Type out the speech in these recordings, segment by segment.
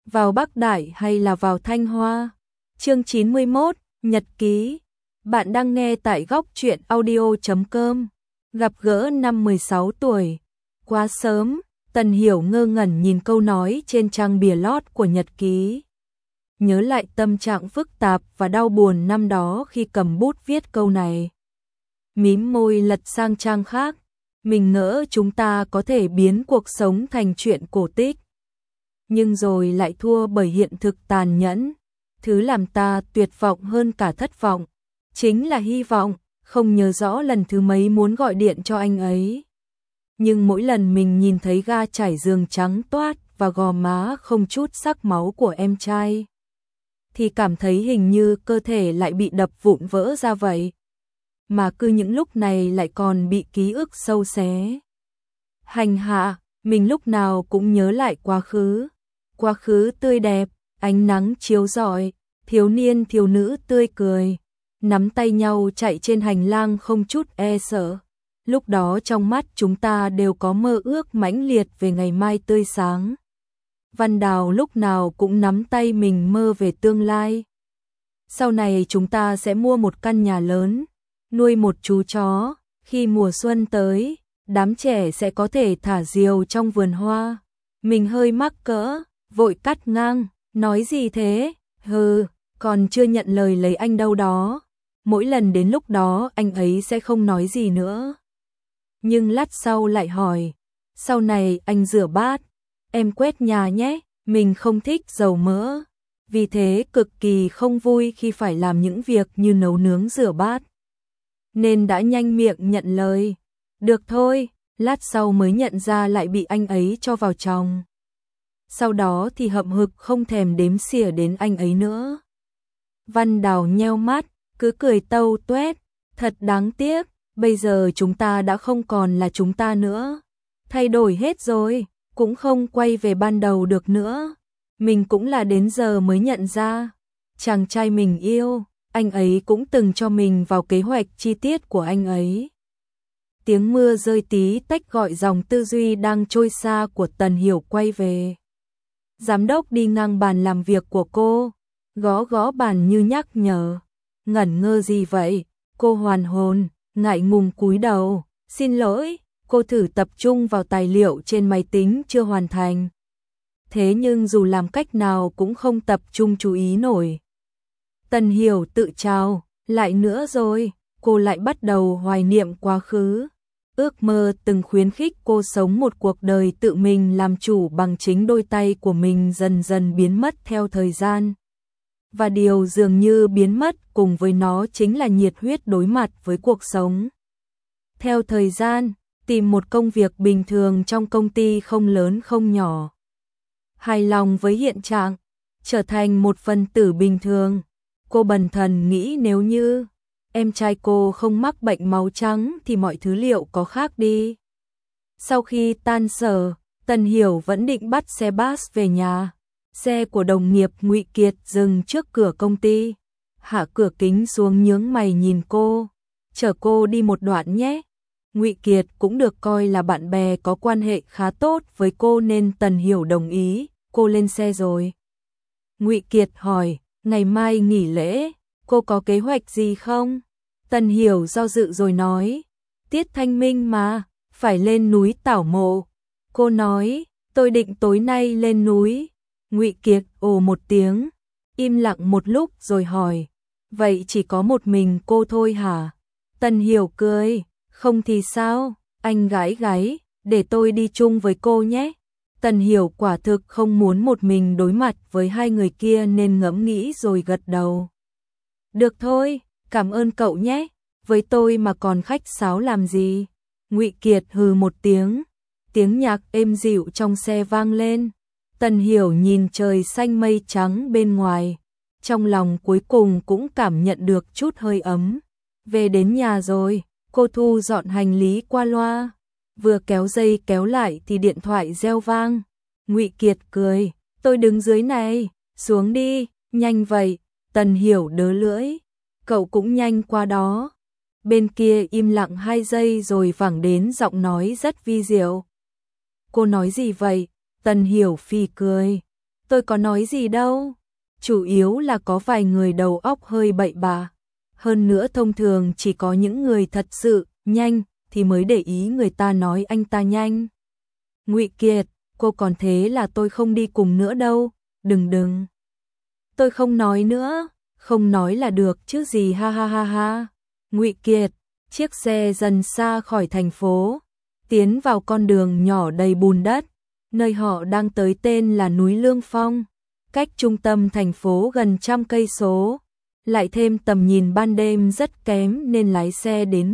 vào Bắc Đại hay là vào Thanh Hoa? Chương 91, Nhật ký. Bạn đang nghe tại góc truyện audio.com. Gặp gỡ năm 16 tuổi. Quá sớm, Tần Hiểu ngơ ngẩn nhìn câu nói trên trang bìa lót của nhật ký. Nhớ lại tâm trạng phức tạp và đau buồn năm đó khi cầm bút viết câu này. Mím môi lật sang trang khác. Mình ngỡ chúng ta có thể biến cuộc sống thành chuyện cổ tích. Nhưng rồi lại thua bởi hiện thực tàn nhẫn. Thứ làm ta tuyệt vọng hơn cả thất vọng chính là hy vọng. Không nhớ rõ lần thứ mấy muốn gọi điện cho anh ấy. Nhưng mỗi lần mình nhìn thấy ga trải giường trắng toát và gò má không chút sắc máu của em trai, thì cảm thấy hình như cơ thể lại bị đập vụn vỡ ra vậy. Mà cứ những lúc này lại còn bị ký ức sâu xé hành hạ, mình lúc nào cũng nhớ lại quá khứ tươi đẹp, ánh nắng chiếu rọi, thiếu niên thiếu nữ tươi cười, nắm tay nhau chạy trên hành lang không chút e sợ. Lúc đó trong mắt chúng ta đều có mơ ước mãnh liệt về ngày mai tươi sáng. Văn Đào lúc nào cũng nắm tay mình mơ về tương lai. Sau này chúng ta sẽ mua một căn nhà lớn, nuôi một chú chó, khi mùa xuân tới, đám trẻ sẽ có thể thả diều trong vườn hoa. Mình hơi mắc cỡ, vội cắt ngang, nói gì thế? Hừ, còn chưa nhận lời lấy anh đâu đó. Mỗi lần đến lúc đó anh ấy sẽ không nói gì nữa. Nhưng lát sau lại hỏi, sau này anh rửa bát, em quét nhà nhé. Mình không thích dầu mỡ, vì thế cực kỳ không vui khi phải làm những việc như nấu nướng rửa bát. Nên đã nhanh miệng nhận lời. Được thôi, lát sau mới nhận ra lại bị anh ấy cho vào chồng. Sau đó thì hậm hực không thèm đếm xỉa đến anh ấy nữa. Văn Đào nheo mắt, cứ cười tâu tuét, thật đáng tiếc, bây giờ chúng ta đã không còn là chúng ta nữa. Thay đổi hết rồi, cũng không quay về ban đầu được nữa. Mình cũng là đến giờ mới nhận ra, chàng trai mình yêu, anh ấy cũng từng cho mình vào kế hoạch chi tiết của anh ấy. Tiếng mưa rơi tí tách gọi dòng tư duy đang trôi xa của Tần Hiểu quay về. Giám đốc đi ngang bàn làm việc của cô, gõ gõ bàn như nhắc nhở. Ngẩn ngơ gì vậy? Cô hoàn hồn, ngại ngùng cúi đầu. Xin lỗi, cô thử tập trung vào tài liệu trên máy tính chưa hoàn thành. Thế nhưng dù làm cách nào cũng không tập trung chú ý nổi. Tần Hiểu tự trao, lại nữa rồi, cô lại bắt đầu hoài niệm quá khứ. Ước mơ từng khuyến khích cô sống một cuộc đời tự mình làm chủ bằng chính đôi tay của mình dần dần biến mất theo thời gian. Và điều dường như biến mất cùng với nó chính là nhiệt huyết đối mặt với cuộc sống. Theo thời gian, tìm một công việc bình thường trong công ty không lớn không nhỏ. Hài lòng với hiện trạng, trở thành một phần tử bình thường. Cô bần thần nghĩ nếu như em trai cô không mắc bệnh máu trắng thì mọi thứ liệu có khác đi. Sau khi tan sở, Tần Hiểu vẫn định bắt xe bus về nhà. Xe của đồng nghiệp Ngụy Kiệt dừng trước cửa công ty. Hạ cửa kính xuống nhướng mày nhìn cô. Chở cô đi một đoạn nhé. Ngụy Kiệt cũng được coi là bạn bè có quan hệ khá tốt với cô nên Tần Hiểu đồng ý. Cô lên xe rồi. Ngụy Kiệt hỏi, ngày mai nghỉ lễ, cô có kế hoạch gì không? Tần Hiểu do dự rồi nói, tiết thanh minh mà, phải lên núi tảo mộ. Cô nói, tôi định tối nay lên núi. Ngụy Kiệt ồ một tiếng, im lặng một lúc rồi hỏi, vậy chỉ có một mình cô thôi hả? Tần Hiểu cười, không thì sao, anh gái gáy, để tôi đi chung với cô nhé. Tần Hiểu quả thực không muốn một mình đối mặt với hai người kia nên ngẫm nghĩ rồi gật đầu. Được thôi, cảm ơn cậu nhé, với tôi mà còn khách sáo làm gì? Ngụy Kiệt hừ một tiếng, tiếng nhạc êm dịu trong xe vang lên. Tần Hiểu nhìn trời xanh mây trắng bên ngoài, trong lòng cuối cùng cũng cảm nhận được chút hơi ấm. Về đến nhà rồi, cô thu dọn hành lý qua loa, vừa kéo dây kéo lại thì điện thoại reo vang. Ngụy Kiệt cười, tôi đứng dưới này, xuống đi, nhanh vậy. Tần Hiểu đớ lưỡi, cậu cũng nhanh qua đó. Bên kia im lặng 2 giây rồi vẳng đến giọng nói rất vi diệu. Cô nói gì vậy? Tần Hiểu phì cười. Tôi có nói gì đâu. Chủ yếu là có vài người đầu óc hơi bậy bạ. Hơn nữa thông thường chỉ có những người thật sự nhanh thì mới để ý người ta nói anh ta nhanh. Ngụy Kiệt, cô còn thế là tôi không đi cùng nữa đâu, đừng. Tôi không nói nữa, không nói là được chứ gì, ha ha ha ha. Ngụy Kiệt, chiếc xe dần xa khỏi thành phố, tiến vào con đường nhỏ đầy bùn đất, nơi họ đang tới tên là núi Lương Phong, cách trung tâm thành phố gần 100 cây số, lại thêm tầm nhìn ban đêm rất kém nên lái xe đến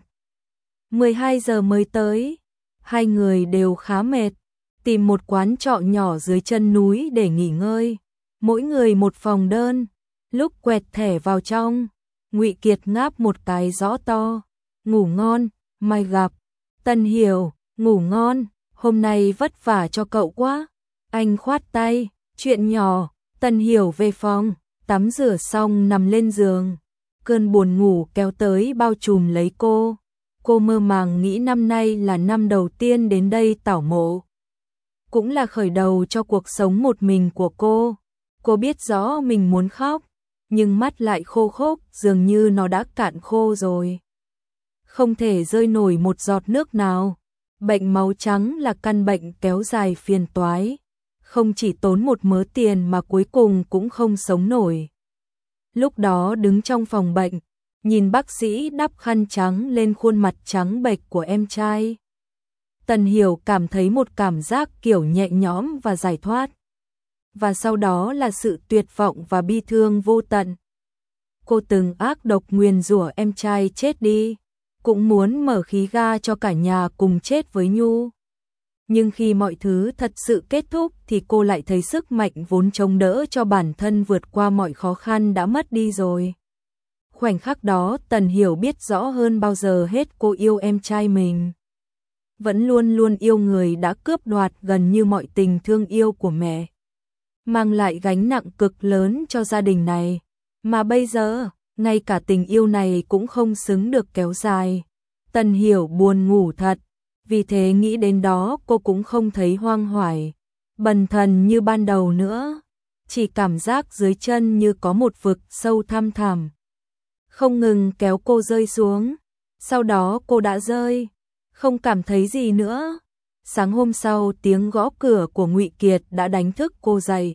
12 giờ mới tới. Hai người đều khá mệt, tìm một quán trọ nhỏ dưới chân núi để nghỉ ngơi, mỗi người một phòng đơn. Lúc quẹt thẻ vào trong, Ngụy Kiệt ngáp một cái rõ to, ngủ ngon, mai gặp. Tần Hiểu, ngủ ngon, hôm nay vất vả cho cậu quá. Anh khoát tay, chuyện nhỏ. Tần Hiểu về phòng, tắm rửa xong nằm lên giường. Cơn buồn ngủ kéo tới bao trùm lấy cô. Cô mơ màng nghĩ năm nay là năm đầu tiên đến đây tảo mộ. Cũng là khởi đầu cho cuộc sống một mình của cô. Cô biết rõ mình muốn khóc, nhưng mắt lại khô khốc, dường như nó đã cạn khô rồi. Không thể rơi nổi một giọt nước nào. Bệnh máu trắng là căn bệnh kéo dài phiền toái. Không chỉ tốn một mớ tiền mà cuối cùng cũng không sống nổi. Lúc đó đứng trong phòng bệnh, nhìn bác sĩ đắp khăn trắng lên khuôn mặt trắng bệch của em trai. Tần Hiểu cảm thấy một cảm giác kiểu nhẹ nhõm và giải thoát. Và sau đó là sự tuyệt vọng và bi thương vô tận. Cô từng ác độc nguyền rủa em trai chết đi, cũng muốn mở khí ga cho cả nhà cùng chết với Nhu. Nhưng khi mọi thứ thật sự kết thúc thì cô lại thấy sức mạnh vốn chống đỡ cho bản thân vượt qua mọi khó khăn đã mất đi rồi. Khoảnh khắc đó Tần Hiểu biết rõ hơn bao giờ hết cô yêu em trai mình. Vẫn luôn luôn yêu người đã cướp đoạt gần như mọi tình thương yêu của mẹ. Mang lại gánh nặng cực lớn cho gia đình này. Mà bây giờ, ngay cả tình yêu này cũng không xứng được kéo dài. Tần Hiểu buồn ngủ thật. Vì thế nghĩ đến đó cô cũng không thấy hoang hoài, bần thần như ban đầu nữa. Chỉ cảm giác dưới chân như có một vực sâu thăm thẳm, không ngừng kéo cô rơi xuống. Sau đó cô đã rơi, không cảm thấy gì nữa. Sáng hôm sau tiếng gõ cửa của Ngụy Kiệt đã đánh thức cô dậy.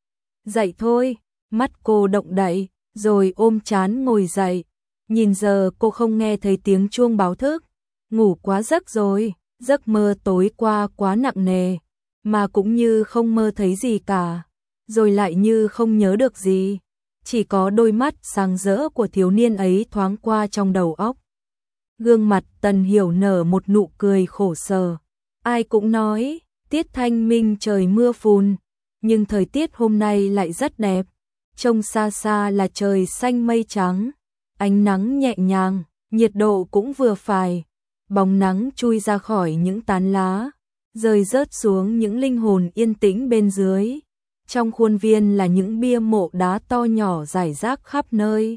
Dậy thôi, mắt cô động đậy, rồi ôm trán ngồi dậy. Nhìn giờ cô không nghe thấy tiếng chuông báo thức. Ngủ quá giấc rồi, giấc mơ tối qua quá nặng nề, mà cũng như không mơ thấy gì cả, rồi lại như không nhớ được gì. Chỉ có đôi mắt sáng rỡ của thiếu niên ấy thoáng qua trong đầu óc. Gương mặt Tần Hiểu nở một nụ cười khổ sở. Ai cũng nói, tiết thanh minh trời mưa phùn, nhưng thời tiết hôm nay lại rất đẹp. Trông xa xa là trời xanh mây trắng, ánh nắng nhẹ nhàng, nhiệt độ cũng vừa phải. Bóng nắng chui ra khỏi những tán lá, rơi rớt xuống những linh hồn yên tĩnh bên dưới. Trong khuôn viên là những bia mộ đá to nhỏ rải rác khắp nơi.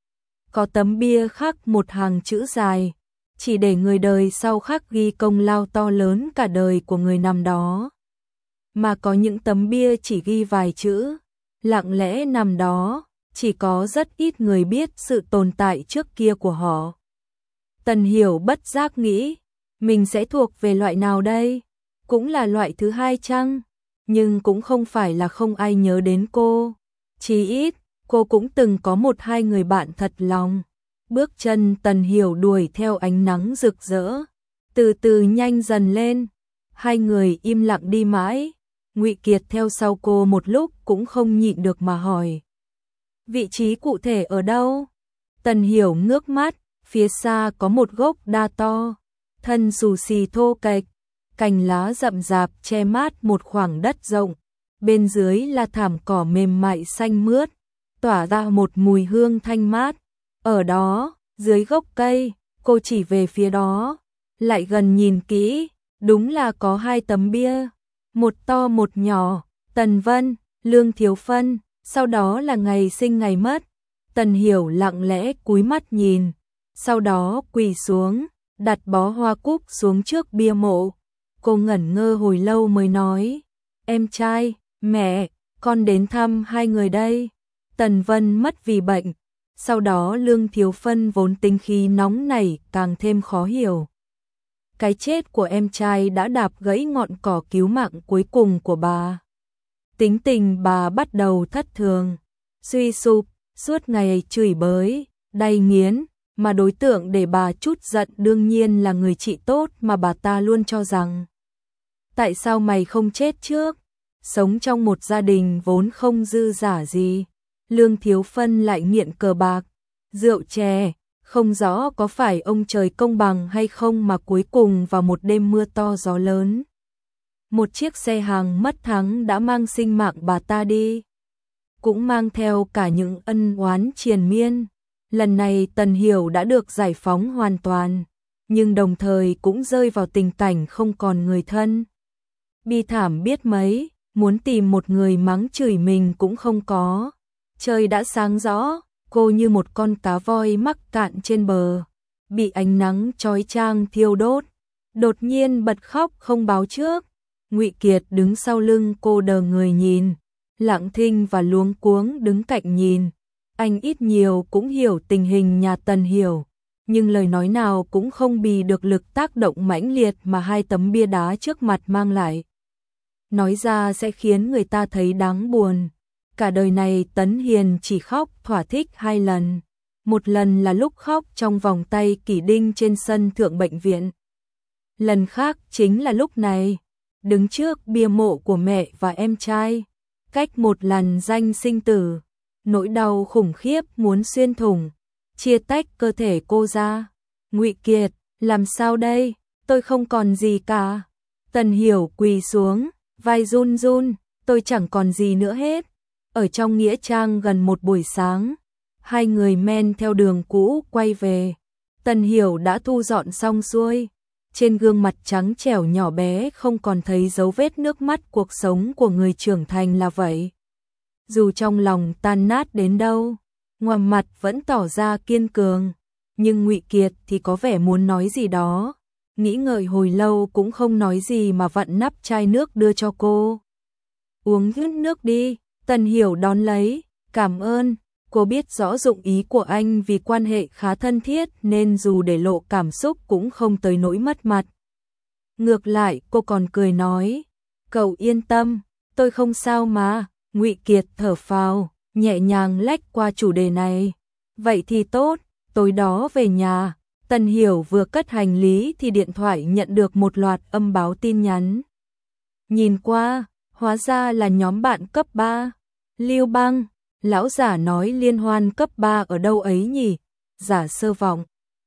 Có tấm bia khắc một hàng chữ dài, chỉ để người đời sau khắc ghi công lao to lớn cả đời của người nằm đó. Mà có những tấm bia chỉ ghi vài chữ, lặng lẽ nằm đó, chỉ có rất ít người biết sự tồn tại trước kia của họ. Tần Hiểu bất giác nghĩ, mình sẽ thuộc về loại nào đây? Cũng là loại thứ hai chăng? Nhưng cũng không phải là không ai nhớ đến cô. Chí ít, cô cũng từng có một hai người bạn thật lòng. Bước chân Tần Hiểu đuổi theo ánh nắng rực rỡ, từ từ nhanh dần lên. Hai người im lặng đi mãi. Ngụy Kiệt theo sau cô một lúc cũng không nhịn được mà hỏi. Vị trí cụ thể ở đâu? Tần Hiểu ngước mắt. Phía xa có một gốc đa to, thân xù xì thô kệch, cành lá rậm rạp che mát một khoảng đất rộng. Bên dưới là thảm cỏ mềm mại xanh mướt, tỏa ra một mùi hương thanh mát. Ở đó, dưới gốc cây, cô chỉ về phía đó, lại gần nhìn kỹ, đúng là có hai tấm bia, một to một nhỏ, Tần Vân, Lương Thiếu Phân, sau đó là ngày sinh ngày mất. Tần Hiểu lặng lẽ cúi mắt nhìn. Sau đó quỳ xuống, đặt bó hoa cúc xuống trước bia mộ. Cô ngẩn ngơ hồi lâu mới nói, em trai, mẹ, con đến thăm hai người đây. Tần Vân mất vì bệnh, sau đó Lương Thiếu Phân vốn tính khí nóng nảy càng thêm khó hiểu. Cái chết của em trai đã đạp gãy ngọn cỏ cứu mạng cuối cùng của bà. Tính tình bà bắt đầu thất thường, suy sụp, suốt ngày chửi bới, đay nghiến, mà đối tượng để bà trút giận đương nhiên là người chị tốt mà bà ta luôn cho rằng. Tại sao mày không chết trước? Sống trong một gia đình vốn không dư giả gì. Lương Thiếu Phân lại nghiện cờ bạc, rượu chè, không rõ có phải ông trời công bằng hay không mà cuối cùng vào một đêm mưa to gió lớn. Một chiếc xe hàng mất thắng đã mang sinh mạng bà ta đi. Cũng mang theo cả những ân oán triền miên. Lần này Tần Hiểu đã được giải phóng hoàn toàn, nhưng đồng thời cũng rơi vào tình cảnh không còn người thân. Bi thảm biết mấy, muốn tìm một người mắng chửi mình cũng không có. Trời đã sáng rõ, cô như một con cá voi mắc cạn trên bờ, bị ánh nắng chói chang thiêu đốt, đột nhiên bật khóc không báo trước. Ngụy Kiệt đứng sau lưng cô đờ người nhìn, Lặng Thinh và luống cuống đứng cạnh nhìn. Anh ít nhiều cũng hiểu tình hình nhà Tần Hiểu, nhưng lời nói nào cũng không bì được lực tác động mãnh liệt mà hai tấm bia đá trước mặt mang lại. Nói ra sẽ khiến người ta thấy đáng buồn. Cả đời này Tấn Hiền chỉ khóc thỏa thích 2 lần. Một lần là lúc khóc trong vòng tay Kỷ Đinh trên sân thượng bệnh viện. Lần khác chính là lúc này, đứng trước bia mộ của mẹ và em trai, cách một lần danh sinh tử. Nỗi đau khủng khiếp muốn xuyên thủng, chia tách cơ thể cô ra. Ngụy Kiệt, làm sao đây? Tôi không còn gì cả. Tần Hiểu quỳ xuống, vai run run, tôi chẳng còn gì nữa hết. Ở trong nghĩa trang gần một buổi sáng, hai người men theo đường cũ quay về. Tần Hiểu đã thu dọn xong xuôi, trên gương mặt trắng trẻo nhỏ bé không còn thấy dấu vết nước mắt cuộc sống của người trưởng thành là vậy. Dù trong lòng tan nát đến đâu, ngoài mặt vẫn tỏ ra kiên cường, nhưng Ngụy Kiệt thì có vẻ muốn nói gì đó. Nghĩ ngợi hồi lâu cũng không nói gì mà vặn nắp chai nước đưa cho cô. Uống hết nước đi. Tần Hiểu đón lấy, cảm ơn. Cô biết rõ dụng ý của anh vì quan hệ khá thân thiết nên dù để lộ cảm xúc cũng không tới nỗi mất mặt. Ngược lại cô còn cười nói, cậu yên tâm, tôi không sao mà. Ngụy Kiệt thở phào, nhẹ nhàng lách qua chủ đề này. Vậy thì tốt, tối đó về nhà. Tần Hiểu vừa cất hành lý thì điện thoại nhận được một loạt âm báo tin nhắn. Nhìn qua, hóa ra là nhóm bạn cấp 3. Lưu Bang, lão giả nói liên hoan cấp 3 ở đâu ấy nhỉ? Giả Sơ Vọng.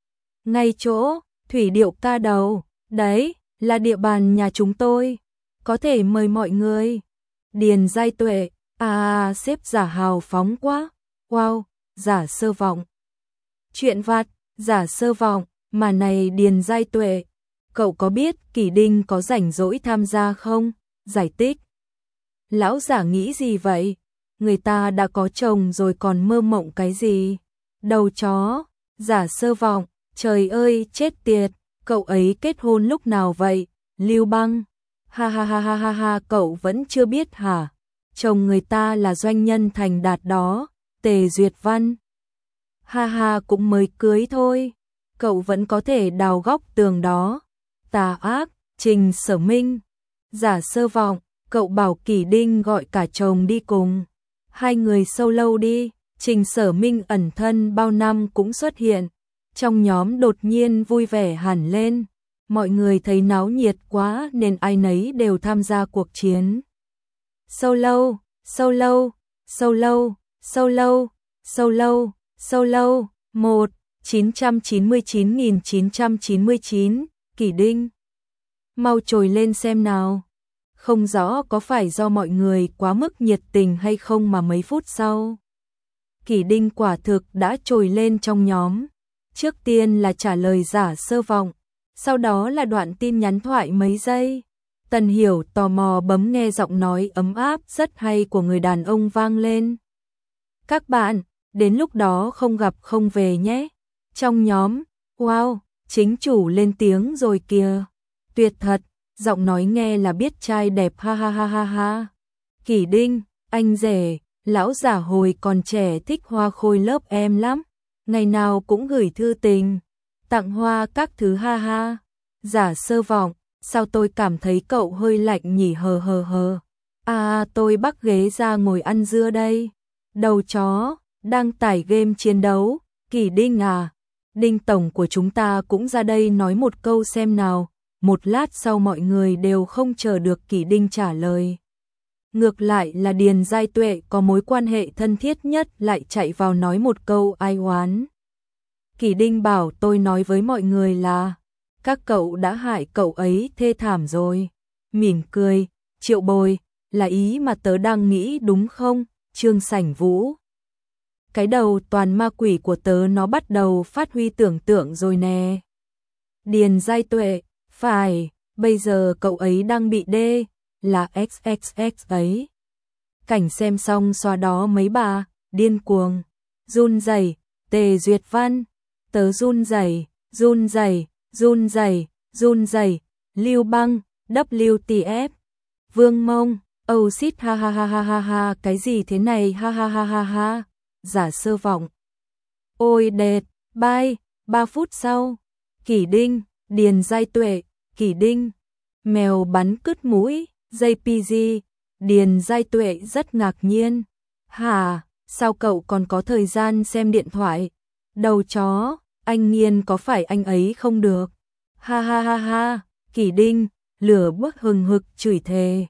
Ngay chỗ, Thủy Điệu Ca Đầu, đấy, là địa bàn nhà chúng tôi. Có thể mời mọi người. Điền Giai Tuệ, sếp giả hào phóng quá. Wow, Giả Sơ Vọng. Chuyện vặt, Giả Sơ Vọng, mà này Điền Giai Tuệ, cậu có biết Kỷ Đinh có rảnh rỗi tham gia không? Giải thích. Lão giả nghĩ gì vậy? Người ta đã có chồng rồi còn mơ mộng cái gì? Đầu chó, Giả Sơ Vọng, trời ơi chết tiệt, cậu ấy kết hôn lúc nào vậy? Lưu Bang, ha ha ha ha ha ha, cậu vẫn chưa biết hả? Chồng người ta là doanh nhân thành đạt đó, Tề Duyệt Văn. Ha ha, cũng mới cưới thôi, cậu vẫn có thể đào góc tường đó. Tà ác, Trình Sở Minh. Giả Sơ Vọng, cậu bảo Kỷ Đinh gọi cả chồng đi cùng. Hai người sâu lâu đi. Trình Sở Minh ẩn thân bao năm cũng xuất hiện. Trong nhóm đột nhiên vui vẻ hẳn lên. Mọi người thấy náo nhiệt quá nên ai nấy đều tham gia cuộc chiến. Sâu lâu, sâu lâu, sâu lâu, sâu lâu, sâu lâu, sâu lâu. 1. 999.999, Kỷ Đinh. Mau trồi lên xem nào. Không rõ có phải do mọi người quá mức nhiệt tình hay không mà mấy phút sau, Kỷ Đinh quả thực đã trồi lên trong nhóm. Trước tiên là trả lời Giả Sơ Vọng, sau đó là đoạn tin nhắn thoại mấy giây. Tần Hiểu tò mò bấm nghe giọng nói ấm áp rất hay của người đàn ông vang lên. Các bạn, đến lúc đó không gặp không về nhé. Trong nhóm, wow, chính chủ lên tiếng rồi kìa. Tuyệt thật, giọng nói nghe là biết trai đẹp ha ha ha ha ha. Kỷ Đinh, Anh rể, lão giả hồi còn trẻ thích hoa khôi lớp em lắm, ngày nào cũng gửi thư tình, tặng hoa các thứ ha ha. Giả Sơ Vọng, sao tôi cảm thấy cậu hơi lạnh nhỉ hờ hờ hờ. À tôi bắc ghế ra ngồi ăn dưa đây. Đầu chó, đang tải game chiến đấu, Kỳ Đinh à. Đinh tổng của chúng ta cũng ra đây nói một câu xem nào. Một lát sau mọi người đều không chờ được Kỳ Đinh trả lời. Ngược lại là Điền Giai Tuệ có mối quan hệ thân thiết nhất lại chạy vào nói một câu ai oán. Kỳ Đinh bảo tôi nói với mọi người là các cậu đã hại cậu ấy thê thảm rồi. Mỉm cười, Triệu Bồi, là ý mà tớ đang nghĩ đúng không? Trương Sảnh Vũ. Cái đầu toàn ma quỷ của tớ nó bắt đầu phát huy tưởng tượng rồi nè. Điền Giai Tuệ, phải, bây giờ cậu ấy đang bị đê, là XXX ấy. Cảnh xem xong xóa đó mấy bà, điên cuồng, run rẩy, Tề Duyệt Văn, tớ run rẩy, run rẩy, run rẩy, run rẩy, Lưu Băng, WTF, Vương Mông, oh shit ha ha ha ha ha ha, cái gì thế này ha ha ha ha ha, Giả Sơ Vọng. Ôi đệt, bye, 3 phút sau, Kỳ Đinh, Điền Giai Tuệ, Kỳ Đinh, mèo bắn cứt mũi, JPG, Điền Giai Tuệ rất ngạc nhiên. Hả, sao cậu còn có thời gian xem điện thoại? Đầu chó, anh Nghiên có phải anh ấy không được? Ha ha ha ha, Kỳ Đinh, lửa bốc hừng hực chửi thề.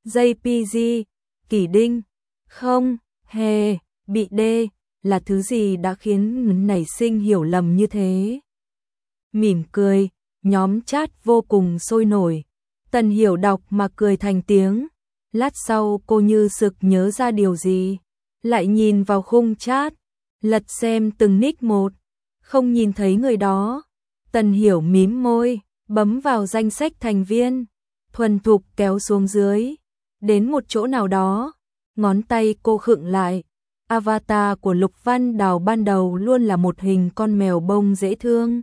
JPG, Kỳ Đinh, không, hề, bị đê, là thứ gì đã khiến nảy sinh hiểu lầm như thế? Mỉm cười, nhóm chat vô cùng sôi nổi. Tần Hiểu đọc mà cười thành tiếng. Lát sau cô như sực nhớ ra điều gì, lại nhìn vào khung chat, lật xem từng nick một, không nhìn thấy người đó. Tần Hiểu mím môi, bấm vào danh sách thành viên, thuần thục kéo xuống dưới, đến một chỗ nào đó, ngón tay cô khựng lại. Avatar của Lục Văn Đào ban đầu luôn là một hình con mèo bông dễ thương.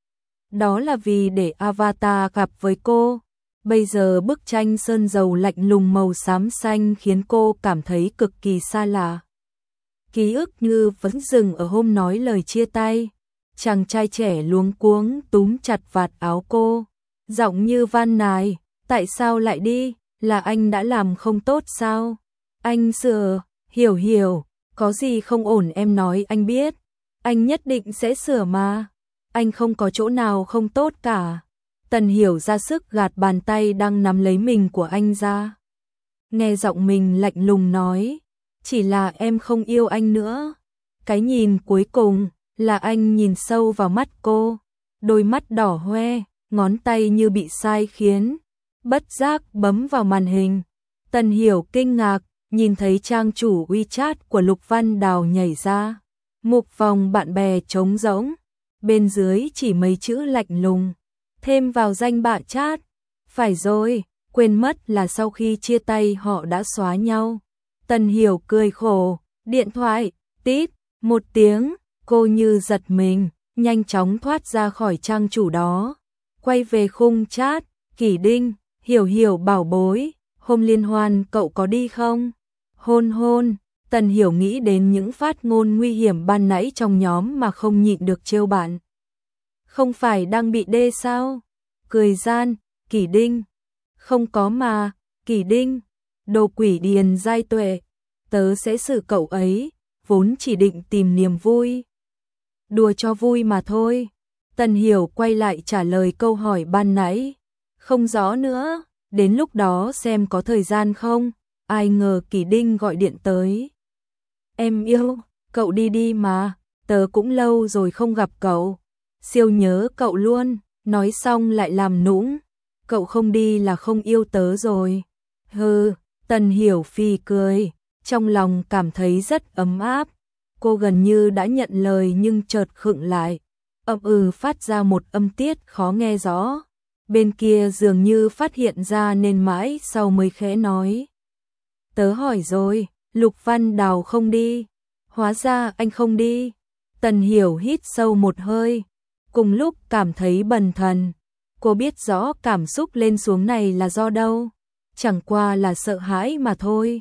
Đó là vì để Avatar gặp với cô. Bây giờ bức tranh sơn dầu lạnh lùng màu xám xanh khiến cô cảm thấy cực kỳ xa lạ. Ký ức như vẫn dừng ở hôm nói lời chia tay. Chàng trai trẻ luống cuống túm chặt vạt áo cô. Giọng như van nài, tại sao lại đi, là anh đã làm không tốt sao? Anh sửa, hiểu hiểu, có gì không ổn em nói anh biết. Anh nhất định sẽ sửa mà. Anh không có chỗ nào không tốt cả. Tần Hiểu ra sức gạt bàn tay đang nắm lấy mình của anh ra. Nghe giọng mình lạnh lùng nói, chỉ là em không yêu anh nữa. Cái nhìn cuối cùng là anh nhìn sâu vào mắt cô, đôi mắt đỏ hoe, ngón tay như bị sai khiến, bất giác bấm vào màn hình. Tần Hiểu kinh ngạc, nhìn thấy trang chủ WeChat của Lục Văn Đào nhảy ra. Mục vòng bạn bè trống rỗng, bên dưới chỉ mấy chữ lạnh lùng. Thêm vào danh bạ chat. Phải rồi, quên mất là sau khi chia tay họ đã xóa nhau. Tần Hiểu cười khổ, điện thoại, tít, một tiếng, cô như giật mình, nhanh chóng thoát ra khỏi trang chủ đó. Quay về khung chat, Kỳ Đinh, Hiểu Hiểu bảo bối, hôm liên hoan cậu có đi không? Hôn hôn, Tần Hiểu nghĩ đến những phát ngôn nguy hiểm ban nãy trong nhóm mà không nhịn được trêu bạn. Không phải đang bị đê sao? Cười gian, Kỳ Đinh. Không có mà, Kỳ Đinh. Đồ quỷ Điền Giai Tuệ. Tớ sẽ xử cậu ấy, vốn chỉ định tìm niềm vui. Đùa cho vui mà thôi. Tần Hiểu quay lại trả lời câu hỏi ban nãy. Không rõ nữa, đến lúc đó xem có thời gian không. Ai ngờ Kỳ Đinh gọi điện tới. Em yêu, cậu đi đi mà, tớ cũng lâu rồi không gặp cậu. Siêu nhớ cậu luôn, nói xong lại làm nũng. Cậu không đi là không yêu tớ rồi. Hừ, Tần Hiểu phì cười, trong lòng cảm thấy rất ấm áp. Cô gần như đã nhận lời nhưng chợt khựng lại. Phát ra một âm tiết khó nghe rõ. Bên kia dường như phát hiện ra nên mãi sau mới khẽ nói. Tớ hỏi rồi, Lục Văn Đào không đi. Hóa ra anh không đi. Tần Hiểu hít sâu một hơi. Cùng lúc cảm thấy bần thần. Cô biết rõ cảm xúc lên xuống này là do đâu. Chẳng qua là sợ hãi mà thôi.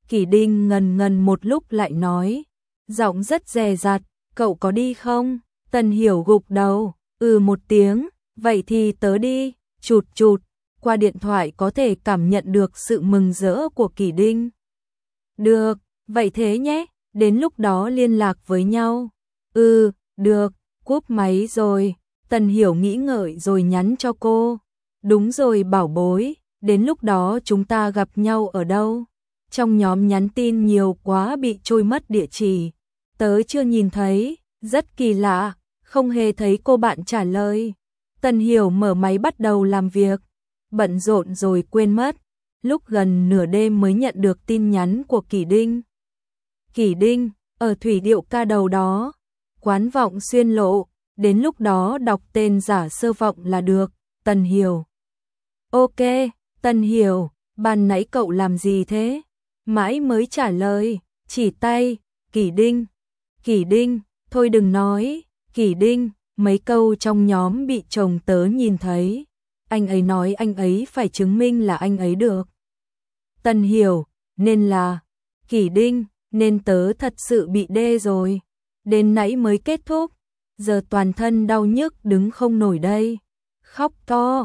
Kỷ Đinh ngần ngần một lúc lại nói, giọng rất dè dặt, cậu có đi không? Tần Hiểu gục đầu, một tiếng, vậy thì tớ đi, chụt chụt, qua điện thoại có thể cảm nhận được sự mừng rỡ của Kỷ Đinh. Được, vậy thế nhé, đến lúc đó liên lạc với nhau. Được, cúp máy rồi, Tần Hiểu nghĩ ngợi rồi nhắn cho cô. Đúng rồi bảo bối, đến lúc đó chúng ta gặp nhau ở đâu? Trong nhóm nhắn tin nhiều quá bị trôi mất địa chỉ. Tớ chưa nhìn thấy, rất kỳ lạ, không hề thấy cô bạn trả lời. Tần Hiểu mở máy bắt đầu làm việc, bận rộn rồi quên mất. Lúc gần nửa đêm mới nhận được tin nhắn của Kỷ Đinh. Kỷ Đinh, ở thủy điệu ca đầu đó, quán vọng xuyên lộ, đến lúc đó đọc tên giả sơ vọng là được, Tần Hiểu. Ok, Tần Hiểu, ban nãy cậu làm gì thế? Mãi mới trả lời, chỉ tay, Kỷ Đinh, thôi đừng nói, Kỷ Đinh, mấy câu trong nhóm bị chồng tớ nhìn thấy. Anh ấy nói anh ấy phải chứng minh là anh ấy được. Tần Hiểu, nên là, Kỷ Đinh, nên tớ thật sự bị đê rồi. Đến nãy mới kết thúc, giờ toàn thân đau nhức đứng không nổi đây. Khóc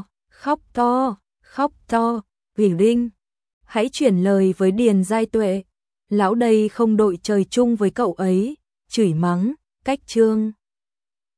to, Kỷ Đinh. Hãy chuyển lời với Điền Giai Tuệ. Lão đây không đội trời chung với cậu ấy, chửi mắng, cách trương.